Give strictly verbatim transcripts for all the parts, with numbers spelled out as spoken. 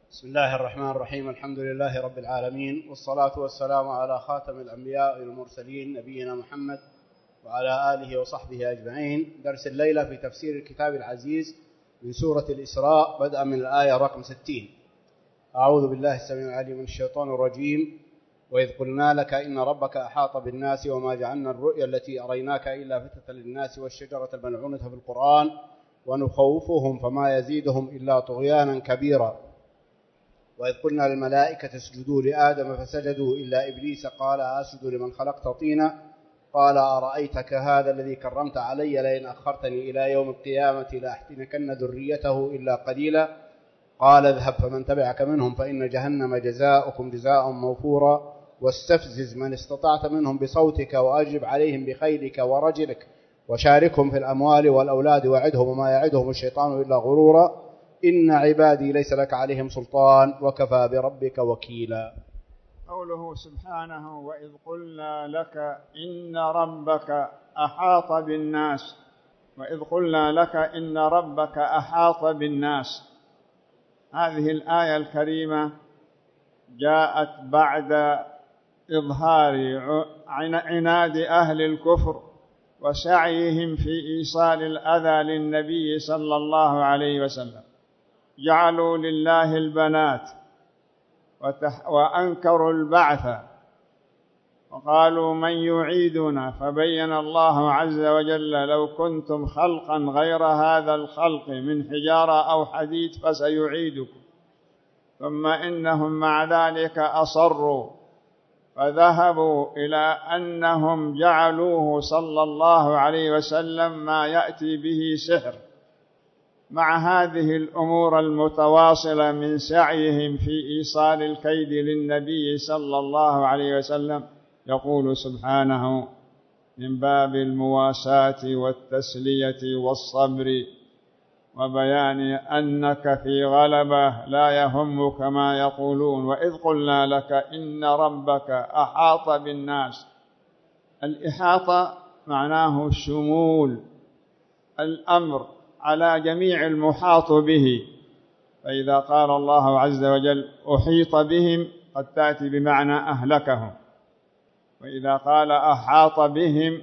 بسم الله الرحمن الرحيم. الحمد لله رب العالمين، والصلاة والسلام على خاتم الأنبياء والمرسلين نبينا محمد وعلى آله وصحبه أجمعين. درس الليلة في تفسير الكتاب العزيز من سورة الإسراء بدءا من الآية رقم ستين. أعوذ بالله السميع العليم من الشيطان الرجيم. وإذ قلنا لك إن ربك أحاط بالناس وما جعلنا الرؤيا التي أريناك إلا فتنة للناس والشجرة الملعونة في القرآن ونخوفهم فما يزيدهم إلا طغيانا كبيرا. وإذ قلنا للملائكة اسجدوا لآدم فسجدوا إلا إبليس قال أسجد لمن خلقت طينا قال أرأيتك هذا الذي كرمت علي لئن أخرتني إلى يوم القيامة لأحتنكن ذريته إلا قليلا قال اذهب فمن تبعك منهم فإن جهنم جزاؤكم جزاء موفورا واستفزز من استطعت منهم بصوتك وأجلب عليهم بخيلك ورجلك وشاركهم في الأموال والأولاد وعدهم وما يعدهم الشيطان إلا غرورا إن عبادي ليس لك عليهم سلطان وكفى بربك وكيلا. قوله سبحانه وإذ قلنا لك إن ربك أحاط بالناس. وإذ قلنا لك إن ربك أحاط بالناس، هذه الآية الكريمة جاءت بعد إظهار عناد أهل الكفر وسعيهم في إيصال الأذى للنبي صلى الله عليه وسلم. جعلوا لله البنات وأنكروا البعث وقالوا من يعيدنا، فبين الله عز وجل لو كنتم خلقا غير هذا الخلق من حجارة أو حديد فسيعيدكم، ثم إنهم مع ذلك أصروا فذهبوا إلى أنهم جعلوه صلى الله عليه وسلم ما يأتي به سحر. مع هذه الأمور المتواصلة من سعيهم في إيصال الكيد للنبي صلى الله عليه وسلم، يقول سبحانه من باب المواساة والتسلية والصبر وبيان أنك في غلبة لا يهمك ما يقولون. وإذ قلنا لك إن ربك أحاط بالناس. الإحاطة معناه شمول الأمر على جميع المحاط به، فإذا قال الله عز وجل أحيط بهم قد تأتي بمعنى أهلكهم، وإذا قال أحاط بهم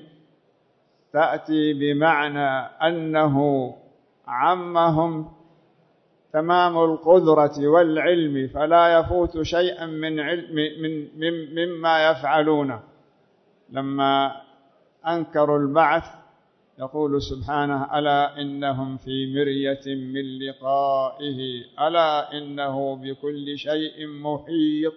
تأتي بمعنى أنه عمهم تمام القدرة والعلم فلا يفوت شيئا من علم من من مما يفعلونه. لما أنكروا البعث يقول سبحانه ألا إنهم في مرية من لقائه ألا إنه بكل شيء محيط.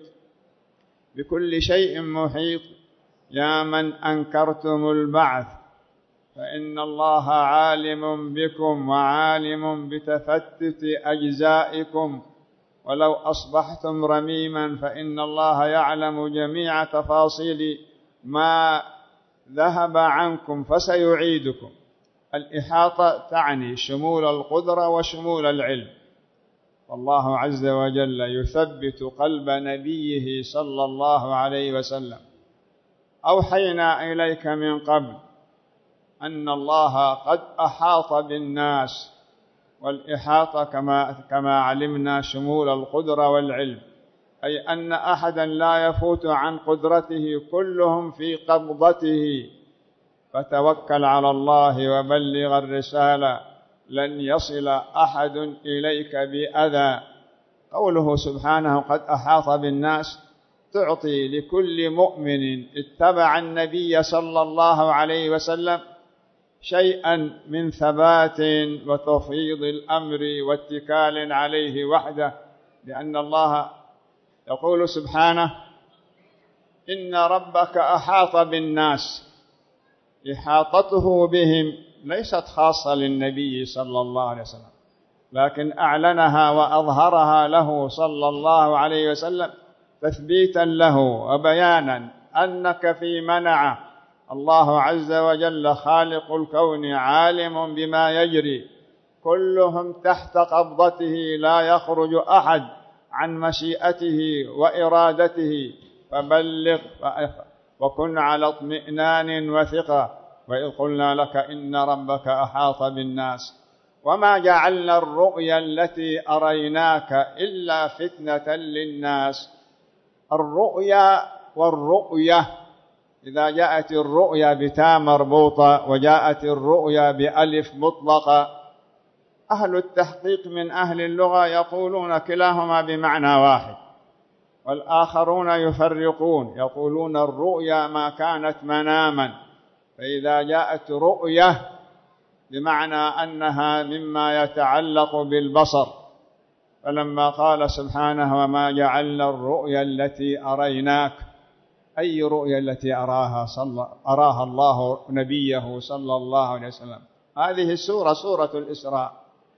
بكل شيء محيط. يا من أنكرتم البعث فإن الله عالم بكم وعالم بتفتت أجزائكم، ولو أصبحتم رميما فإن الله يعلم جميع تفاصيل ما ذهب عنكم فسيعيدكم. الإحاطة تعني شمول القدرة وشمول العلم، والله عز وجل يثبت قلب نبيه صلى الله عليه وسلم. أوحينا إليك من قبل أن الله قد أحاط بالناس، والإحاطة كما, كما علمنا شمول القدرة والعلم، أي أن أحدا لا يفوت عن قدرته، كلهم في قبضته، فتوكل على الله وبلغ الرسالة لن يصل أحد إليك بأذى. قوله سبحانه قد أحاط بالناس تعطي لكل مؤمن اتبع النبي صلى الله عليه وسلم شيئا من ثبات وتفويض الأمر واتكال عليه وحده، لأن الله يقول سبحانه إن ربك أحاط بالناس. إحاطته بهم ليست خاصة للنبي صلى الله عليه وسلم، لكن أعلنها وأظهرها له صلى الله عليه وسلم تثبيتا له وبيانا أنك في منعه. الله عز وجل خالق الكون عالم بما يجري، كلهم تحت قبضته لا يخرج أحد عن مشيئته وإرادته، فبلغ وكن على اطمئنان وثقة. وإذ قلنا لك إن ربك أحاط بالناس. وما جعلنا الرؤيا التي أريناك إلا فتنة للناس. الرؤيا والرؤية، إذا جاءت الرؤيا بتاء مربوطة وجاءت الرؤيا بألف مطلقة، أهل التحقيق من أهل اللغة يقولون كلاهما بمعنى واحد، والآخرون يفرقون، يقولون الرؤيا ما كانت مناما، فإذا جاءت رؤية بمعنى أنها مما يتعلق بالبصر. فلما قال سبحانه وما جعلنا الرؤيا التي أريناك، أي رؤيا التي أراها, صلى أراها الله نبيه صلى الله عليه وسلم؟ هذه السورة سورة الإسراء،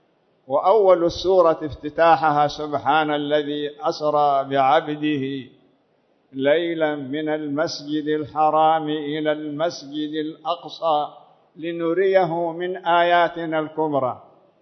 وأول السورة افتتاحها سبحان الذي أسرى بعبده ليلا من المسجد الحرام إلى المسجد الأقصى لنريه من آياتنا الكبرى،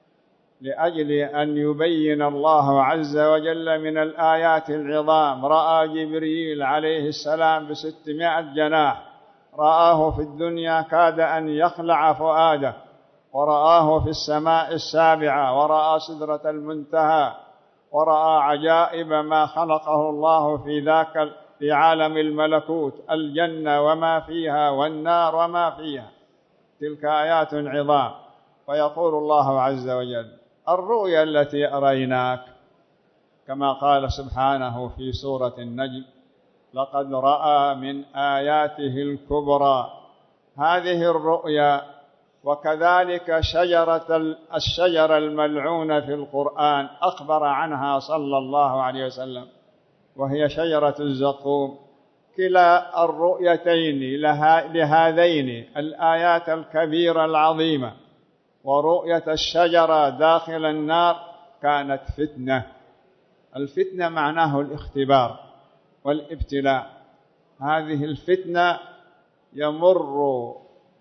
لأجل أن يبين الله عز وجل من الآيات العظام. رأى جبريل عليه السلام بستمائة جناح، رآه في الدنيا كاد أن يخلع فؤاده، ورآه في السماء السابعة، ورأى سدرة المنتهى، ورأى عجائب ما خلقه الله في ذاك في عالم الملكوت، الجنة وما فيها والنار وما فيها، تلك آيات عظام. ويقول الله عز وجل الرؤيا التي أريناك، كما قال سبحانه في سورة النجم لقد رأى من آياته الكبرى، هذه الرؤيا. وكذلك شجرة الشجرة الملعونة في القرآن أخبر عنها صلى الله عليه وسلم، وهي شجرة الزقوم. كلا الرؤيتين لهذين الآيات الكبيرة العظيمة، ورؤية الشجرة داخل النار كانت فتنة. الفتنة معناه الاختبار والابتلاء. هذه الفتنة يمر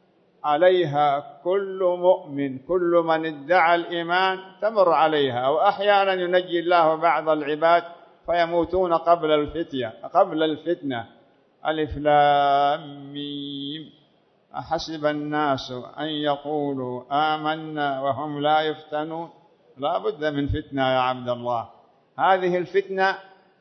عليها كل مؤمن، كل من ادعى الإيمان تمر عليها، وأحيانا ينجي الله بعض العباد فيموتون قبل الفتنة قبل الفتنة. ألف لام ميم أحسب الناس أن يقولوا آمنا وهم لا يفتنون. لا بد من فتنة يا عبد الله. هذه الفتنة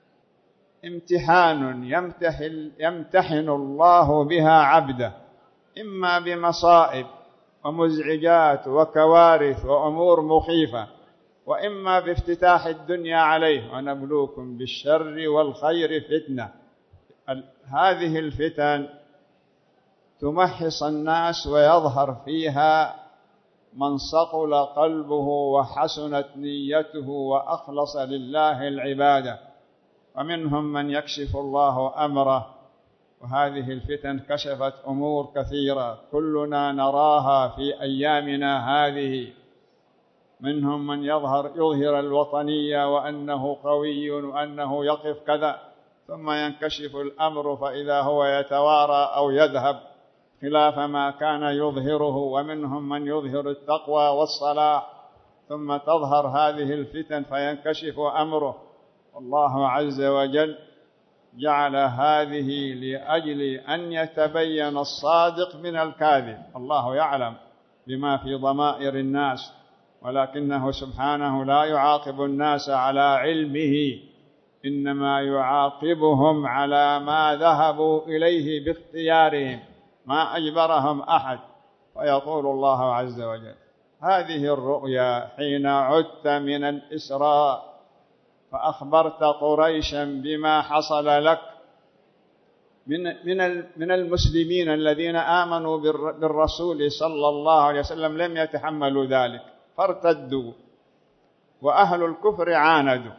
امتحان يمتحن, يمتحن الله بها عبده، إما بمصائب ومزعجات وكوارث وأمور مخيفة، وإما بافتتاح الدنيا عليه. ونبلوكم بالشر والخير فتنة. هذه الفتن تمحص الناس ويظهر فيها من صقل قلبه وحسنت نيته وأخلص لله العبادة، ومنهم من يكشف الله أمره. وهذه الفتن كشفت أمور كثيرة كلنا نراها في أيامنا هذه. منهم من يظهر يظهر الوطنية وأنه قوي وأنه يقف كذا، ثم ينكشف الأمر فإذا هو يتوارى أو يذهب خلاف ما كان يظهره. ومنهم من يظهر التقوى والصلاح، ثم تظهر هذه الفتن فينكشف أمره. والله عز وجل جعل هذه لأجل أن يتبين الصادق من الكاذب. الله يعلم بما في ضمائر الناس، ولكنه سبحانه لا يعاقب الناس على علمه، إنما يعاقبهم على ما ذهبوا إليه باختيارهم، ما أجبرهم أحد. فيقول الله عز وجل هذه الرؤيا حين عدت من الإسراء فأخبرت قريشا بما حصل لك من من من المسلمين الذين آمنوا بالرسول صلى الله عليه وسلم لم يتحملوا ذلك فارتدوا، وأهل الكفر عاندوا.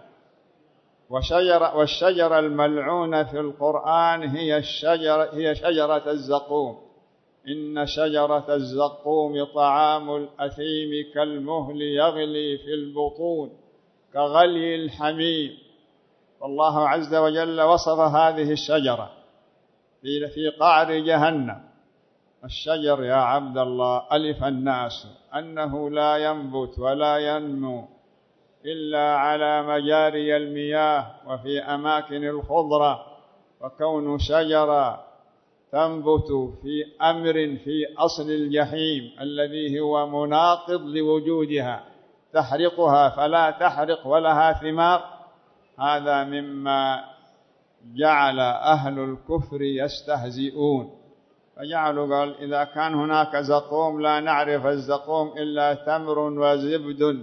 وشجرة والشجرة الملعونة في القرآن هي الشجرة هي شجرة الزقوم. إن شجرة الزقوم طعام الأثيم كالمهل يغلي في البطون كغلي الحميم. والله عز وجل وصف هذه الشجرة في قعر جهنم. الشجر يا عبد الله ألف الناس أنه لا ينبت ولا ينمو إلا على مجاري المياه وفي أماكن الخضرة، وكون شجرة تنبت في أمر في أصل الجحيم الذي هو مناقض لوجودها تحرقها فلا تحرق ولها ثمار. هذا مما جعل أهل الكفر يستهزئون، فجعلوا قال إذا كان هناك زقوم لا نعرف الزقوم إلا تمر وزبد،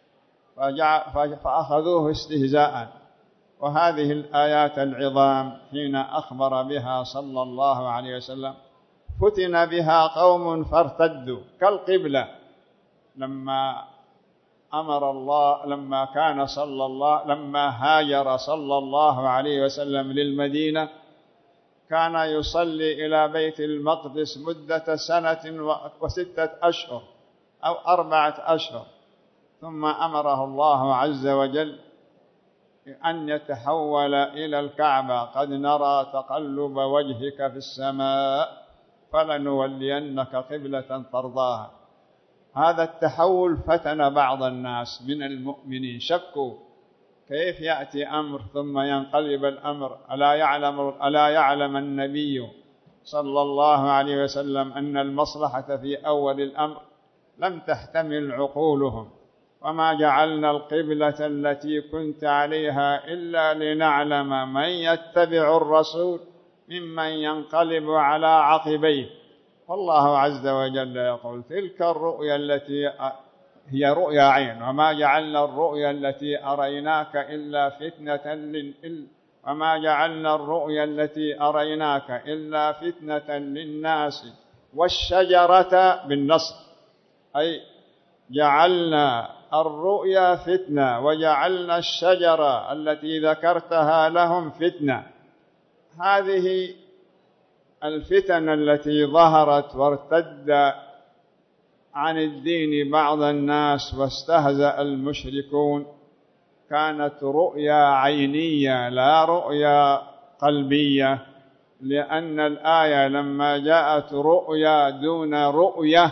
فأخذوه استهزاء. وهذه الآيات العظام حين أخبر بها صلى الله عليه وسلم فتن بها قوم فارتدوا كالقبلة، لما أمر الله لما كان صلى الله لما هاجر صلى الله عليه وسلم للمدينة كان يصلي إلى بيت المقدس مدة سنة وستة أشهر أو أربعة أشهر، ثم أمره الله عز وجل أن يتحول إلى الكعبة. قد نرى تقلب وجهك في السماء فلنولينك قبلة ترضاها. هذا التحول فتن بعض الناس من المؤمنين، شكوا كيف يأتي أمر ثم ينقلب الأمر. ألا يعلم, ألا يعلم النبي صلى الله عليه وسلم أن المصلحة في أول الأمر لم تحتمل عقولهم، وما جعلنا القبلة التي كنت عليها إلا لنعلم من يتبع الرسول ممن ينقلب على عقبيه. والله عز وجل يقول تلك الرؤيا التي هي رؤيا عين، وما جعلنا الرؤيا التي أريناك إلا فتنة لل وما جعلنا الرؤيا التي أريناك إلا فتنة للناس والشجرة بالنصر، أي جعلنا الرؤيا فتنة وجعلنا الشجرة التي ذكرتها لهم فتنة. هذه الفتن التي ظهرت وارتد عن الدين بعض الناس واستهزأ المشركون كانت رؤيا عينية لا رؤيا قلبية، لأن الآية لما جاءت رؤيا دون رؤية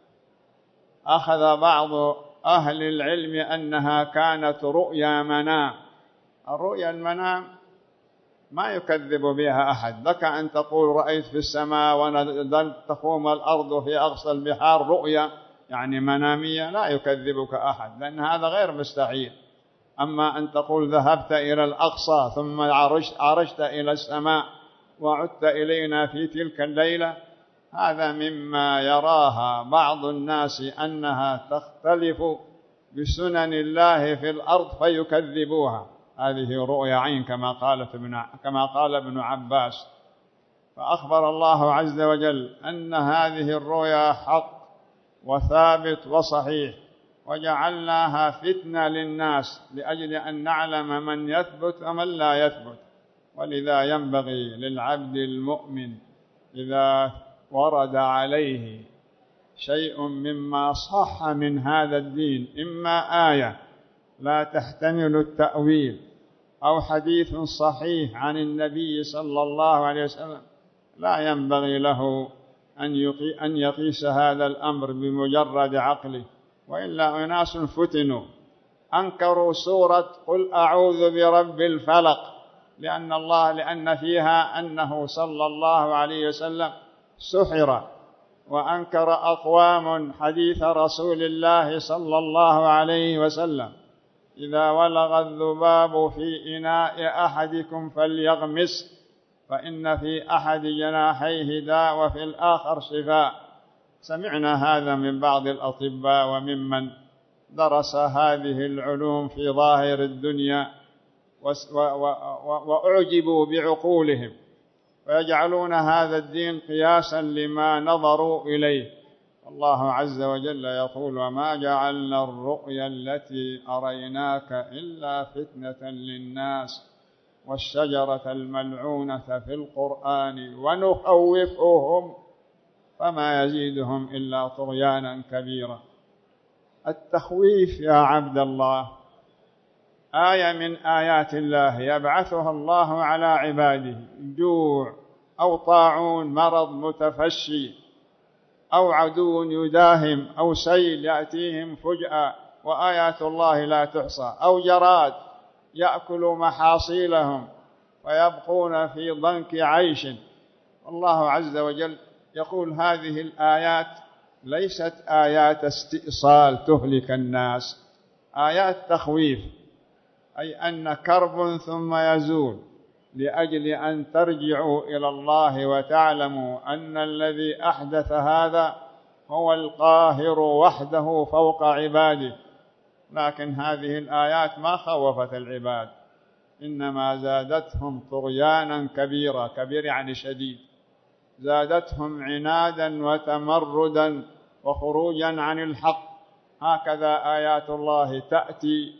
أخذ بعض أهل العلم أنها كانت رؤيا منام. الرؤيا المنام ما يكذب بها أحد، لك أن تقول رأيت في السماء ونزلت تقوم الأرض في أقصى البحار، رؤيا يعني منامية لا يكذبك أحد، لأن هذا غير مستحيل. أما أن تقول ذهبت إلى الأقصى ثم عرجت, عرجت إلى السماء وعدت إلينا في تلك الليلة، هذا مما يراها بعض الناس أنها تختلف بسنن الله في الأرض فيكذبوها. هذه رؤيا عين كما قال ابن كما قال ابن عباس. فأخبر الله عز وجل أن هذه الرؤيا حق وثابت وصحيح، وجعلناها فتنة للناس لأجل أن نعلم من يثبت ومن لا يثبت. ولذا ينبغي للعبد المؤمن إذا ورد عليه شيء مما صح من هذا الدين، إما آية لا تحتمل التأويل أو حديث صحيح عن النبي صلى الله عليه وسلم، لا ينبغي له أن يقيس هذا الأمر بمجرد عقله. وإلا أناس فتنوا أنكروا سورة قل أعوذ برب الفلق لأن الله لأن فيها أنه صلى الله عليه وسلم سحر، وأنكر أقوام حديث رسول الله صلى الله عليه وسلم إذا ولغ الذباب في إناء أحدكم فليغمس فإن في أحد جناحيه داء وفي الآخر شفاء. سمعنا هذا من بعض الأطباء وممن درس هذه العلوم في ظاهر الدنيا وأعجبوا بعقولهم، ويجعلون هذا الدين قياسا لما نظروا إليه. الله عز وجل يقول وما جعلنا الرؤيا التي أريناك إلا فتنة للناس والشجرة الملعونة في القرآن ونخوفهم فما يزيدهم إلا طغيانا كبيرا. التخويف يا عبد الله آية من آيات الله يبعثها الله على عباده، جوع أو طاعون مرض متفشي أو عدو يداهم أو سيل يأتيهم فجأة وآيات الله لا تحصى، أو جراد يأكل محاصيلهم ويبقون في ضنك عيش. الله عز وجل يقول هذه الآيات ليست آيات استئصال تهلك الناس، آيات تخويف، أي أن كرب ثم يزول، لأجل أن ترجعوا إلى الله وتعلموا أن الذي أحدث هذا هو القاهر وحده فوق عباده. لكن هذه الآيات ما خوفت العباد، إنما زادتهم طغيانا كبيرا، كبير يعني شديد، زادتهم عنادا وتمردا وخروجا عن الحق. هكذا آيات الله تأتي،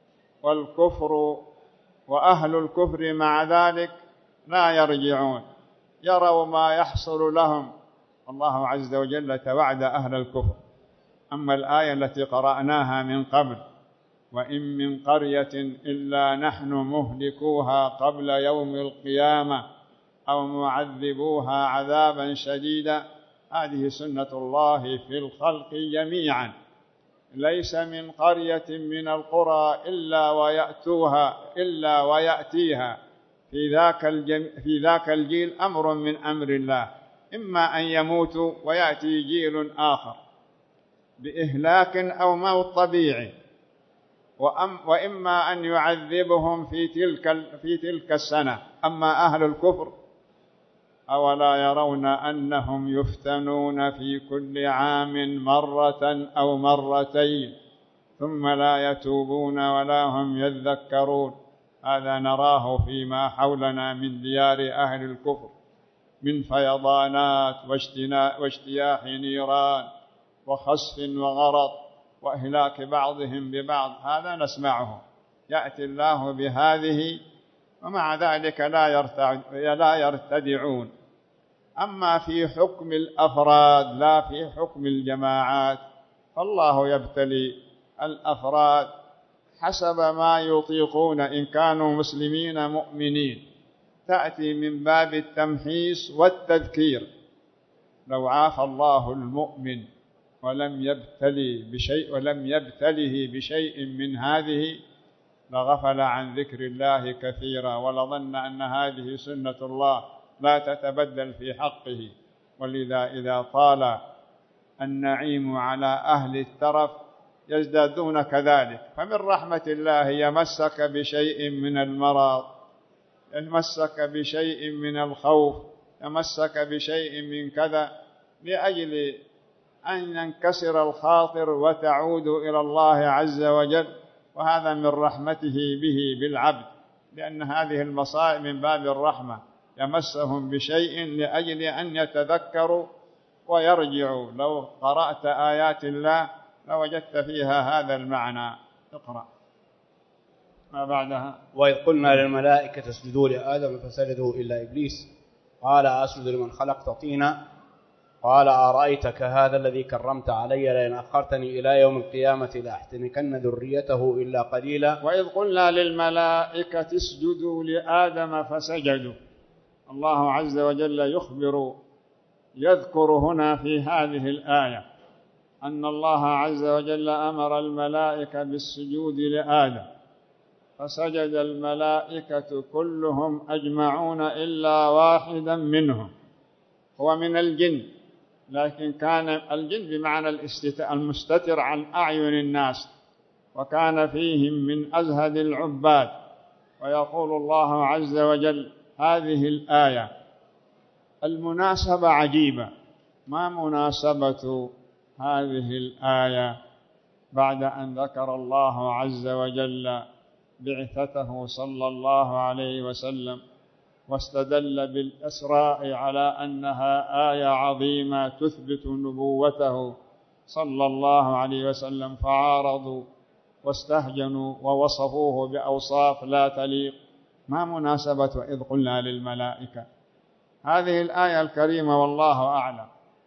والكفر وأهل الكفر مع ذلك لا يرجعون، يروا ما يحصل لهم. الله عز وجل توعد أهل الكفر. أما الآية التي قرأناها من قبل: وإن من قرية إلا نحن مهلكوها قبل يوم القيامة أو معذبوها عذابا شديدا، هذه سنة الله في الخلق جميعا، ليس من قرية من القرى إلا ويأتوها إلا ويأتيها في ذاك الجم... في ذاك الجيل أمر من أمر الله، إما أن يموتوا ويأتي جيل آخر بإهلاك أو موت طبيعي، وأم... وإما أن يعذبهم في تلك في تلك السنة. أما أهل الكفر أولا يرون أنهم يفتنون في كل عام مرة أو مرتين ثم لا يتوبون ولا هم يذكرون؟ هذا نراه فيما حولنا من ديار أهل الكفر من فيضانات واجتياح نيران وخسف وغرق وإهلاك بعضهم ببعض، هذا نسمعه. يأتي الله بهذه ومع ذلك لا يرتدعون. أما في حكم الأفراد لا في حكم الجماعات، فالله يبتلي الأفراد حسب ما يطيقون إن كانوا مسلمين مؤمنين، تأتي من باب التمحيص والتذكير. لو عافى الله المؤمن ولم يبتلي بشيء ولم يبتله بشيء من هذه لغفل عن ذكر الله كثيرا، ولظن أن هذه سنة الله لا تتبدل في حقه. ولذا إذا طال النعيم على أهل الترف يزدادون كذلك. فمن رحمة الله يمسك بشيء من المرض، يمسك بشيء من الخوف، يمسك بشيء من كذا، لأجل أن ينكسر الخاطر وتعود إلى الله عز وجل. وهذا من رحمته به بالعبد، لأن هذه المصائب من باب الرحمة، يمسهم بشيء لأجل أن يتذكروا ويرجعوا. لو قرأت آيات الله لوجدت فيها هذا المعنى. اقرأ ما بعدها. وإذ قلنا للملائكة اسجدوا لآدم فسجدوا إلا إبليس قال أسجد لمن خلقت طينا قال أرأيتك هذا الذي كرمت علي لئن أخرتني إلى يوم القيامة لأحتنكن ذريته إلا قليلا. وإذ قلنا للملائكة اسجدوا لآدم فسجدوا. الله عز وجل يخبر يذكر هنا في هذه الآية أن الله عز وجل أمر الملائكة بالسجود لآدم، فسجد الملائكة كلهم أجمعون إلا واحدا منهم، هو من الجن، لكن كان الجن بمعنى المستتر عن أعين الناس، وكان فيهم من أزهد العباد. ويقول الله عز وجل هذه الآية المناسبة عجيبة. ما مناسبة هذه الآية بعد أن ذكر الله عز وجل بعثته صلى الله عليه وسلم واستدل بالإسراء على أنها آية عظيمة تثبت نبوته صلى الله عليه وسلم، فعارضوا واستهجنوا ووصفوه بأوصاف لا تليق؟ ما مناسبة إذ قلنا للملائكة؟ هذه الآية الكريمة والله أعلم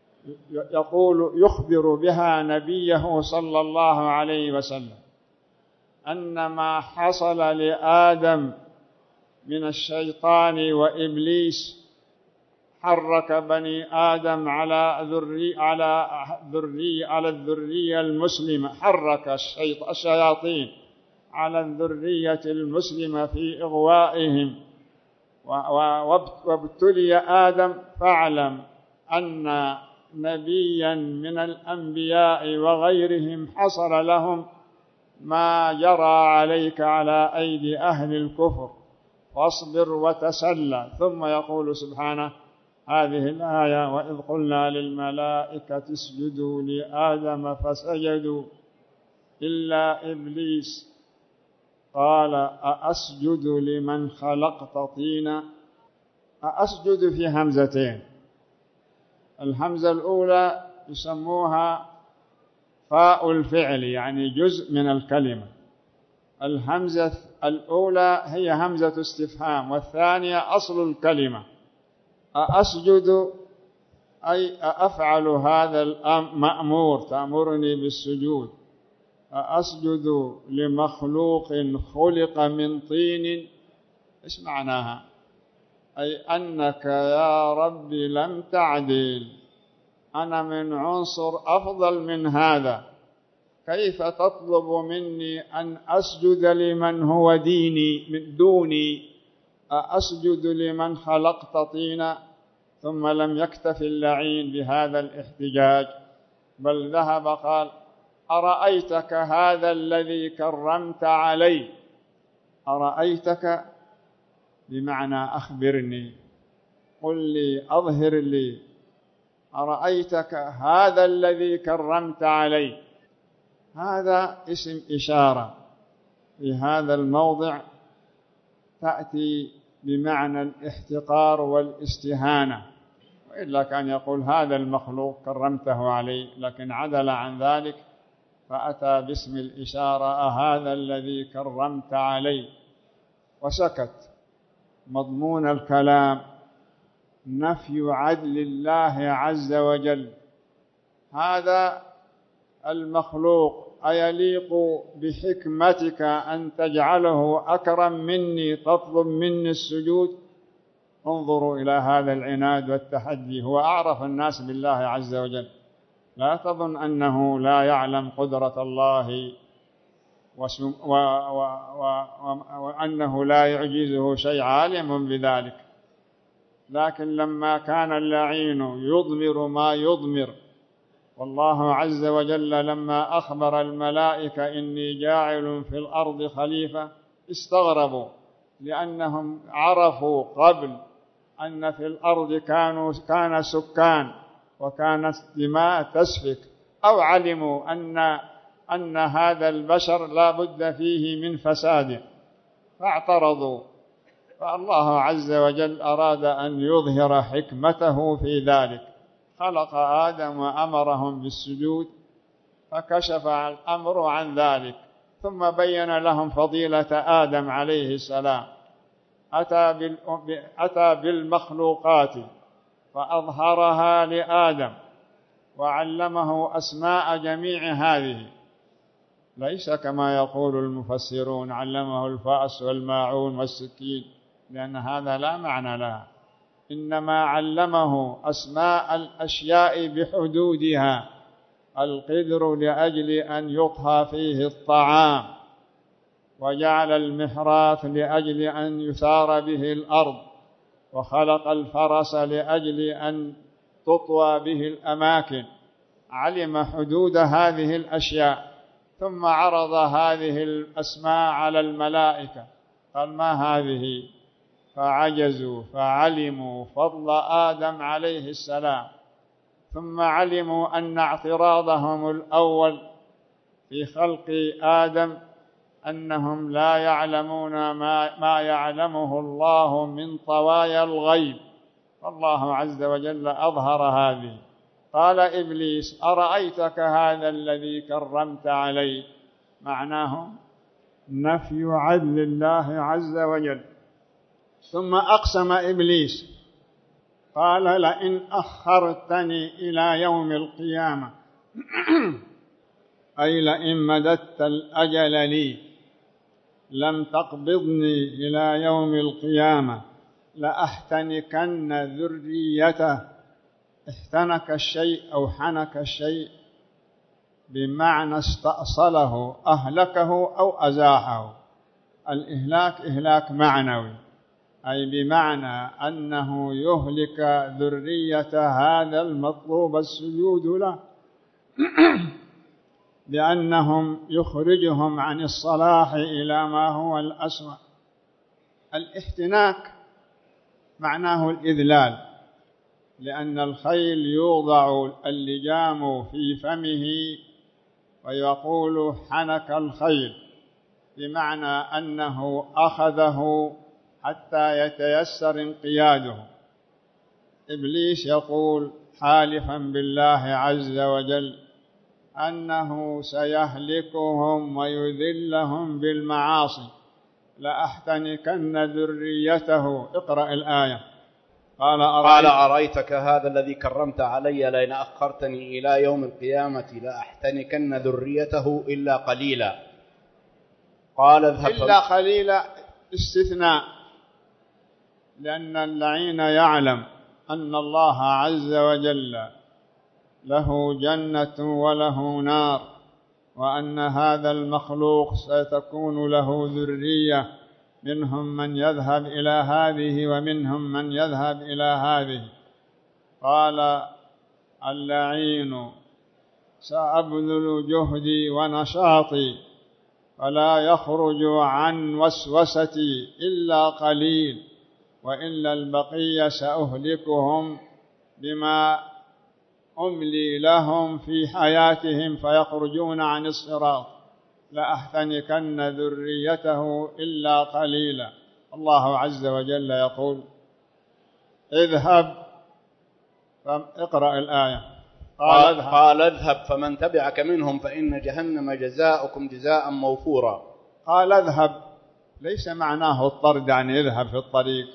يقول يخبر بها نبيه صلى الله عليه وسلم أن ما حصل لآدم من الشيطان وإبليس حرك بني آدم على ذري على ذري على الذرية المسلمة، حرك الشياطين على الذرية المسلمة في إغوائهم، وابتلي آدم. فاعلم أن نبيا من الأنبياء وغيرهم حصل لهم ما جرى عليك على أيدي أهل الكفر فاصبر وتسلى. ثم يقول سبحانه هذه الآية وإذ قلنا للملائكة اسجدوا لآدم فسجدوا إلا إبليس قال أأسجد لمن خلقت طينا. أأسجد في همزتين، الهمزة الأولى يسموها فاء الفعل يعني جزء من الكلمة، الهمزة الأولى هي همزة استفهام والثانية أصل الكلمة. أأسجد أي أفعل هذا المأمور، تأمرني بالسجود. أأسجد لمخلوق خلق من طين، إيش معناها؟ أي أنك يا ربي لم تعدل، أنا من عنصر أفضل من هذا، كيف تطلب مني أن أسجد لمن هو ديني من دوني؟ أسجد لمن خلقت طينا. ثم لم يكتف اللعين بهذا الاحتجاج، بل ذهب قال أرأيتك هذا الذي كرمت علي. أرأيتك بمعنى أخبرني، قل لي، أظهر لي. أرأيتك هذا الذي كرمت علي، هذا اسم إشارة في هذا الموضع تأتي بمعنى الاحتقار والاستهانة، وإلا كان يقول هذا المخلوق كرمته علي، لكن عدل عن ذلك فأتى باسم الإشارة هذا الذي كرمت علي وسكت. مضمون الكلام نفي عدل الله عز وجل. هذا المخلوق أيليق بحكمتك أن تجعله أكرم مني تطلب مني السجود؟ انظروا إلى هذا العناد والتحدي، هو أعرف الناس بالله عز وجل، لا تظن أنه لا يعلم قدرة الله وأنه لا يعجزه شيء، عالم بذلك. لكن لما كان اللعين يضمر ما يضمر، والله عز وجل لما أخبر الملائكة إني جاعل في الأرض خليفة استغربوا، لأنهم عرفوا قبل أن في الأرض كانوا كان سكان وكانت دماء تسفك، أو علموا أن أن هذا البشر لا بد فيه من فساد فاعترضوا. فالله عز وجل أراد أن يظهر حكمته في ذلك، خلق آدم وأمرهم بالسجود فكشف الأمر عن ذلك، ثم بين لهم فضيلة آدم عليه السلام. أتى أتى بالمخلوقات فأظهرها لآدم وعلمه أسماء جميع هذه، ليس كما يقول المفسرون علمه الفأس والماعون والسكين، لأن هذا لا معنى لها، إنما علمه أسماء الأشياء بحدودها. القدر لأجل أن يطهى فيه الطعام، وجعل المحراث لأجل أن يثار به الأرض، وخلق الفرس لأجل أن تطوى به الأماكن. علم حدود هذه الأشياء، ثم عرض هذه الأسماء على الملائكة، قال ما هذه؟ فعجزوا فعلموا فضل آدم عليه السلام، ثم علموا أن اعتراضهم الأول في خلق آدم أنهم لا يعلمون ما, ما يعلمه الله من طوايا الغيب، فالله عز وجل أظهر هذه. قال إبليس أرأيتك هذا الذي كرمت علي، معناه نفي عدل الله عز وجل. ثم أقسم إبليس قال لئن أخرتني إلى يوم القيامة أي لئن مددت الأجل لي لم تقبضني إلى يوم القيامة لأحتنكن ذريته. احتنك الشيء أو حنك الشيء بمعنى استأصله، أهلكه أو أزاحه. الإهلاك إهلاك معنوي، أي بمعنى أنه يهلك ذرية هذا المطلوب السجود له. بأنهم يخرجهم عن الصلاح إلى ما هو الأسوأ. الاحتناك معناه الإذلال، لأن الخيل يوضع اللجام في فمه ويقول حنك الخيل، بمعنى أنه أخذه حتى يتيسر انقياده. إبليس يقول حالفا بالله عز وجل أنه سيهلكهم ويذلهم بالمعاصي لأحتنكن ذريته. اقرأ الآية. قال أرأيت, قال أرأيتك هذا الذي كرمت علي لئن أخرتني إلى يوم القيامة لأحتنكن ذريته إلا قليلا. قال اذهب. إلا قليلا استثناء، لأن اللعين يعلم أن الله عز وجل له جنة وله نار، وأن هذا المخلوق ستكون له ذرية، منهم من يذهب إلى هذه ومنهم من يذهب إلى هذه. قال اللعين سأبذل جهدي ونشاطي فلا يخرج عن وسوستي إلا قليل، وإلا البقية سأهلكهم بما أملي لهم في حياتهم فيخرجون عن الصراط، لأحتنكن ذريته إلا قليلا. الله عز وجل يقول اذهب. اقرأ الآية. قال, قال اذهب فمن تبعك منهم فإن جهنم جزاؤكم جزاء موفورا. قال اذهب ليس معناه الطرد، يعني اذهب في الطريق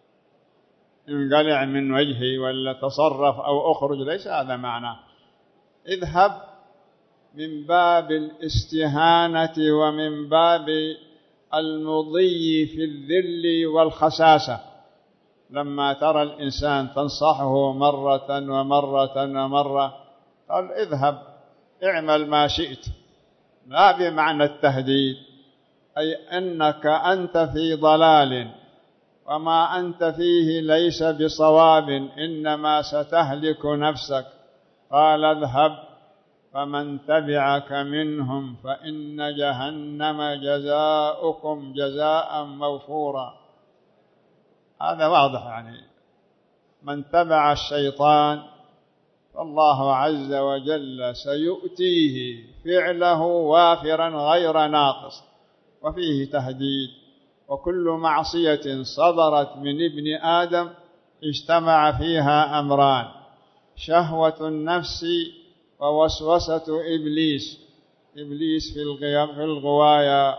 انقلع من وجهي ولا تصرف أو أخرج، ليس هذا معناه. اذهب من باب الاستهانة ومن باب المضي في الذل والخساسة. لما ترى الإنسان تنصحه مرة ومرة ومرة قال اذهب اعمل ما شئت، لا بمعنى التهديد، أي أنك أنت في ضلال وما أنت فيه ليس بصواب، إنما ستهلك نفسك. قال اذهب فمن تبعك منهم فإن جهنم جزاؤكم جزاء موفورا. هذا واضح، يعني من تبع الشيطان فالله عز وجل سيؤتيه فعله وافرا غير ناقص. وفيه تهديد. وكل معصية صدرت من ابن آدم اجتمع فيها أمران: شهوة النفس ووسوسة إبليس. إبليس في الغواية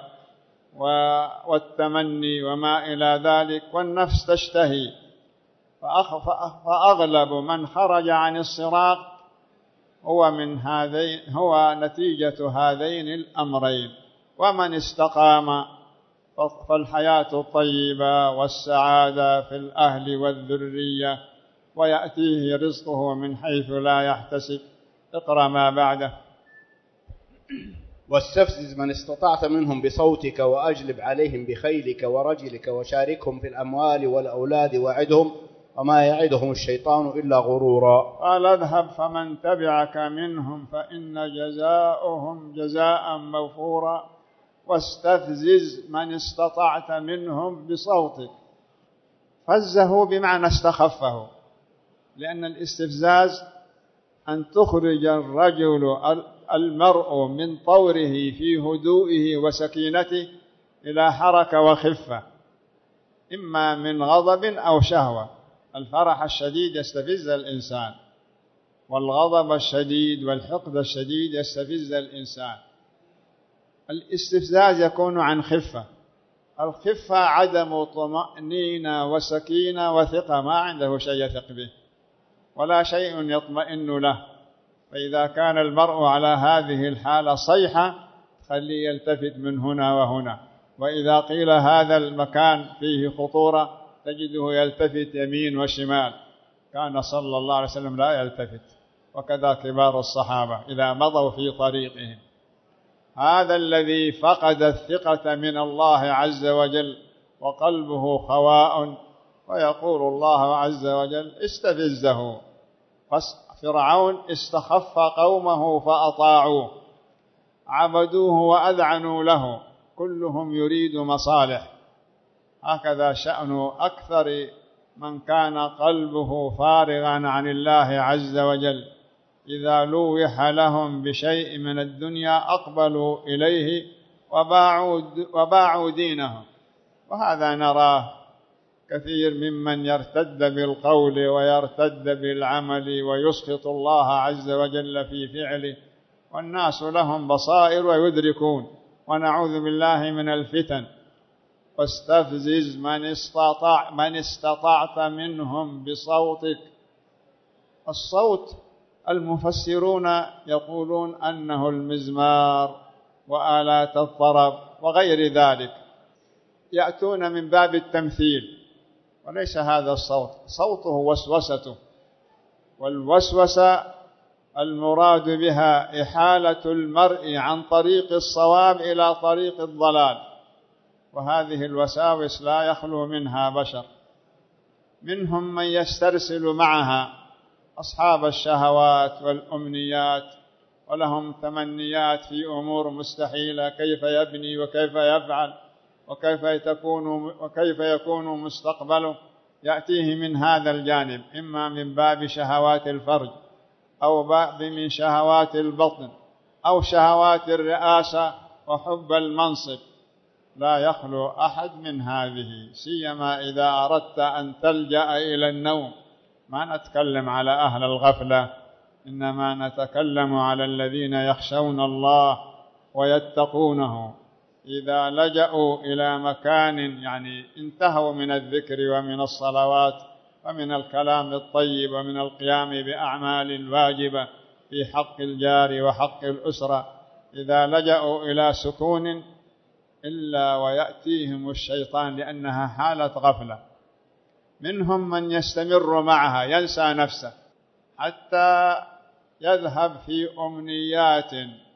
والتمني وما إلى ذلك، والنفس تشتهي. فأغلب من خرج عن الصراط هو من هذين، هو نتيجة هذين الأمرين. ومن استقام فالحياة الطيبة والسعادة في الأهل والذرية، ويأتيه رزقه من حيث لا يحتسب. اقرأ ما بعده. واستفزز من استطعت منهم بصوتك وأجلب عليهم بخيلك ورجلك وشاركهم في الأموال والأولاد وعدهم وما يعدهم الشيطان إلا غرورا. قال اذهب فمن تبعك منهم فإن جزاؤهم جزاء موفورا. واستفزز من استطعت منهم بصوتك. فزه بمعنى استخفه، لأن الاستفزاز أن تخرج الرجل المرء من طوره في هدوئه وسكينته إلى حركة وخفة، إما من غضب أو شهوة. الفرح الشديد يستفز الإنسان، والغضب الشديد والحقد الشديد يستفز الإنسان. الاستفزاز يكون عن خفة. الخفة عدم طمأنينة وسكينة وثقة، ما عنده شيء يثق به ولا شيء يطمئن له. فإذا كان المرء على هذه الحالة صيحة خليه يلتفت من هنا وهنا، وإذا قيل هذا المكان فيه خطورة تجده يلتفت يمين وشمال. كان صلى الله عليه وسلم لا يلتفت، وكذا كبار الصحابة إذا مضوا في طريقهم. هذا الذي فقد الثقة من الله عز وجل وقلبه خواء، ويقول الله عز وجل استفزه. فرعون استخف قومه فأطاعوه، عبدوه وأذعنوا له، كلهم يريد مصالح. هكذا شأن أكثر من كان قلبه فارغا عن الله عز وجل، إذا لوح لهم بشيء من الدنيا أقبلوا إليه وباعوا, وباعوا دينهم. وهذا نراه كثير ممن يرتد بالقول ويرتد بالعمل ويسخط الله عز وجل في فعله، والناس لهم بصائر ويدركون. ونعوذ بالله من الفتن. واستفزز من استطاع من استطعت منهم بصوتك. الصوت المفسرون يقولون أنه المزمار وآلات الطرب وغير ذلك، يأتون من باب التمثيل، وليس هذا الصوت، صوته وسوسته. والوسوسة المراد بها إحالة المرء عن طريق الصواب إلى طريق الضلال، وهذه الوساوس لا يخلو منها بشر. منهم من يسترسل معها، أصحاب الشهوات والأمنيات، ولهم تمنيات في أمور مستحيلة، كيف يبني وكيف يفعل وكيف تكون وكيف يكون مستقبله، يأتيه من هذا الجانب، إما من باب شهوات الفرج أو باب من شهوات البطن أو شهوات الرئاسة وحب المنصب. لا يخلو أحد من هذه، سيما إذا أردت أن تلجأ إلى النوم. ما نتكلم على أهل الغفلة، إنما نتكلم على الذين يخشون الله ويتقونه. إذا لجأوا إلى مكان يعني انتهوا من الذكر ومن الصلوات ومن الكلام الطيب ومن القيام بأعمال واجبة في حق الجار وحق الأسرة، إذا لجأوا إلى سكون إلا ويأتيهم الشيطان، لأنها حالة غفلة. منهم من يستمر معها ينسى نفسه حتى يذهب في أمنيات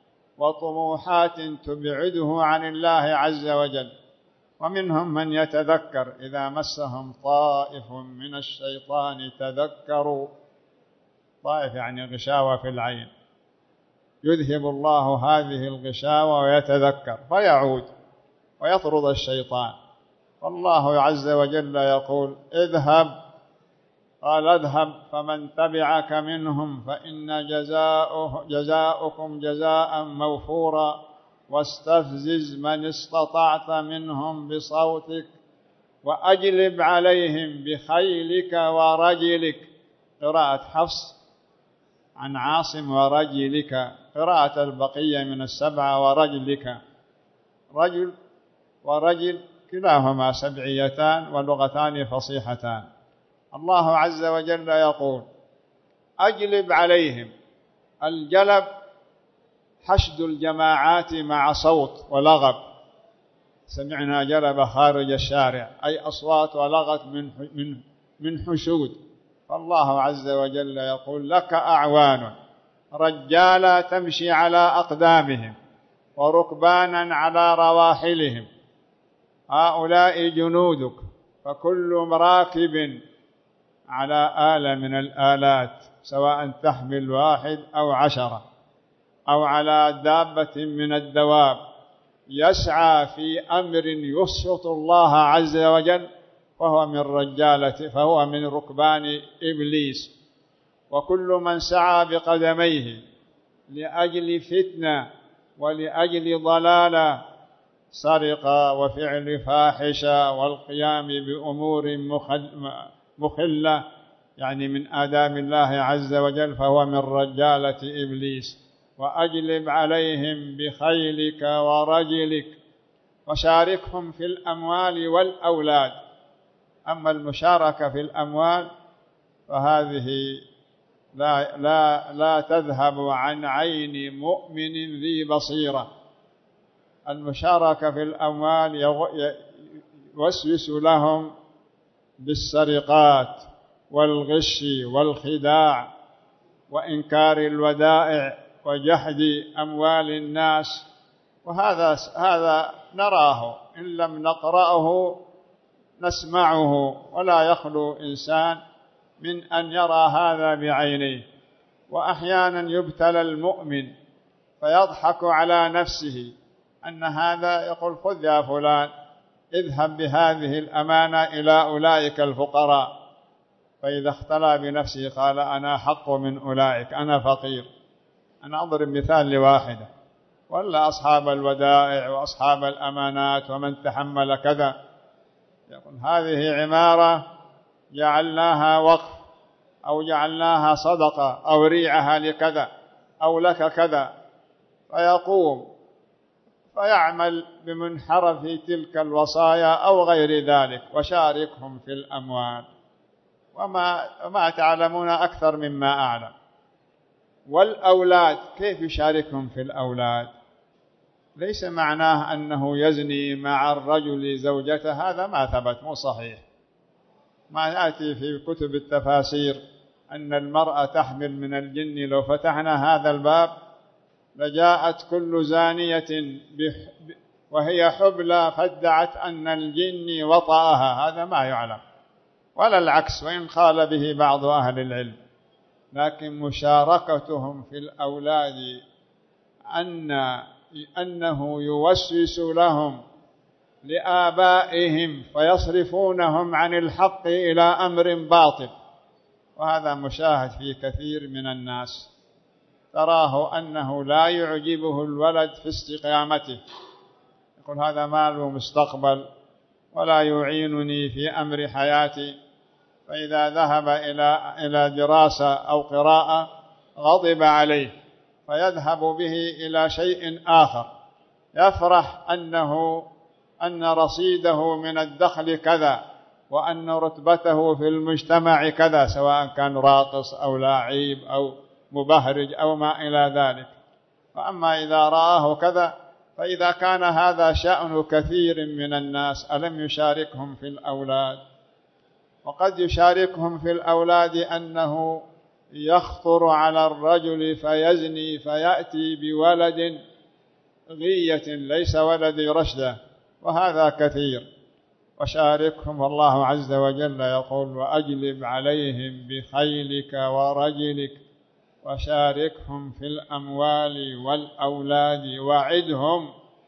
وطموحات تبعده عن الله عز وجل. ومنهم من يتذكر إذا مسهم طائف من الشيطان تذكروا، طائف يعني غشاوة في العين، يذهب الله هذه الغشاوة ويتذكر فيعود ويطرد الشيطان. والله عز وجل يقول اذهب، قال اذهب فمن تبعك منهم فإن جزاؤه جزاؤكم جزاء موفورا واستفزز من استطعت منهم بصوتك وأجلب عليهم بخيلك ورجلك. قراءة حفص عن عاصم ورجلك، قراءة البقية من السبعة ورجلك. رجل ورجل كلاهما سبعيتان ولغتان فصيحتان. الله عز وجل يقول أجلب عليهم. الجلب حشد الجماعات مع صوت ولغب، سمعنا جلب خارج الشارع، أي أصوات ولغت من من من حشود. فالله عز وجل يقول لك أعوان رجالا تمشي على أقدامهم وركبانا على رواحلهم، هؤلاء جنودك، فكل راكب على آلة من الآلات، سواء تحمل واحد أو عشرة، أو على دابة من الدواب، يسعى في أمر يسخط الله عز وجل، فهو من رجالة فهو من ركبان إبليس. وكل من سعى بقدميه لأجل فتنة ولأجل ضلالة، سرقة وفعل فاحشة والقيام بأمور مخلة يعني من آداب الله عز وجل، فهو من رجالة إبليس. وأجلب عليهم بخيلك ورجلك وشاركهم في الأموال والأولاد. أما المشاركة في الأموال فهذه لا, لا, لا تذهب عن عين مؤمن ذي بصيرة. المشاركة في الأموال يوسوس لهم بالسرقات والغش والخداع وإنكار الودائع وجحد أموال الناس. وهذا هذا نراه إن لم نقرأه نسمعه، ولا يخلو إنسان من أن يرى هذا بعينيه. وأحيانا يبتلى المؤمن فيضحك على نفسه أن هذا يقول خذ يا فلان اذهب بهذه الأمانة إلى أولئك الفقراء، فإذا اختلى بنفسه قال أنا حق من أولئك، أنا فقير. أنا أضرب مثال لواحدة، ولا أصحاب الودائع وأصحاب الأمانات ومن تحمل كذا، يقول هذه عمارة جعلناها وقف أو جعلناها صدقة أو ريعها لكذا أو لك كذا، فيقوم فيعمل بمنحرف تلك الوصايا أو غير ذلك، وشاركهم في الأموال، وما ما تعلمون أكثر مما أعلم. والأولاد كيف يشاركهم في الأولاد؟ ليس معناه أنه يزني مع الرجل زوجته، هذا ما ثبت، مو صحيح. ما يأتي في كتب التفاسير أن المرأة تحمل من الجن، لو فتحنا هذا الباب لجاءت كل زانية وهي حبلى فادعت أن الجن وطأها، هذا ما يعلم، ولا العكس وإن قال به بعض أهل العلم. لكن مشاركتهم في الأولاد أن أنه يوسوس لهم لآبائهم فيصرفونهم عن الحق إلى أمر باطل، وهذا مشاهد في كثير من الناس. تراه أنه لا يعجبه الولد في استقامته، يقول هذا ما له مستقبل ولا يعينني في أمر حياتي، فإذا ذهب إلى إلى دراسة أو قراءة غضب عليه فيذهب به إلى شيء آخر، يفرح أنه أن رصيده من الدخل كذا وأن رتبته في المجتمع كذا، سواء كان راقص أو لاعب أو مبهرج أو ما إلى ذلك. فأما إذا رآه كذا، فإذا كان هذا شأن كثير من الناس ألم يشاركهم في الأولاد؟ وقد يشاركهم في الأولاد أنه يخطر على الرجل فيزني فيأتي بولد غية ليس ولد رشدة، وهذا كثير. وشاركهم، والله عز وجل يقول وأجلب عليهم بخيلك ورجلك وشاركهم في الأموال والأولاد وعدهم.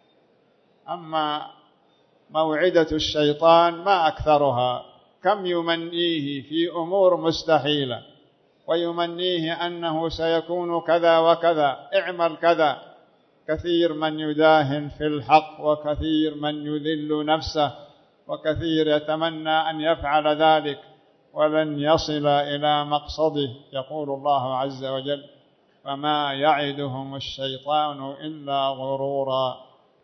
أما موعدة الشيطان ما أكثرها، كم يمنيه في أمور مستحيلة، ويمنيه أنه سيكون كذا وكذا، اعمل كذا. كثير من يداهن في الحق، وكثير من يذل نفسه، وكثير يتمنى أن يفعل ذلك ولن يصل إلى مقصده. يقول الله عز وجل فما يعدهم الشيطان إلا غرورا.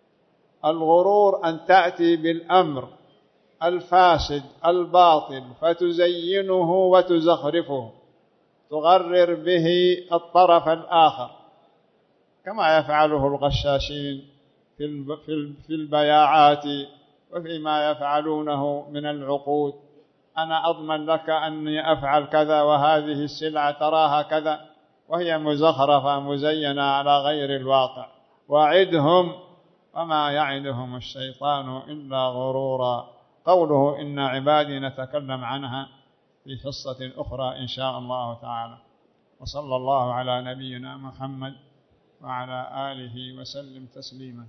الغرور أن تأتي بالأمر الفاسد الباطل فتزينه وتزخرفه، تغرر به الطرف الآخر، كما يفعله الغشاشين في البياعات وفيما يفعلونه من العقود. أنا أضمن لك أني أفعل كذا وهذه السلعة تراها كذا، وهي مزخرفة مزينة على غير الواقع. وعدهم وما يعدهم الشيطان إلا غرورا. قوله إن عبادي نتكلم عنها في حصة أخرى إن شاء الله تعالى. وصلى الله على نبينا محمد وعلى آله وسلم تسليما.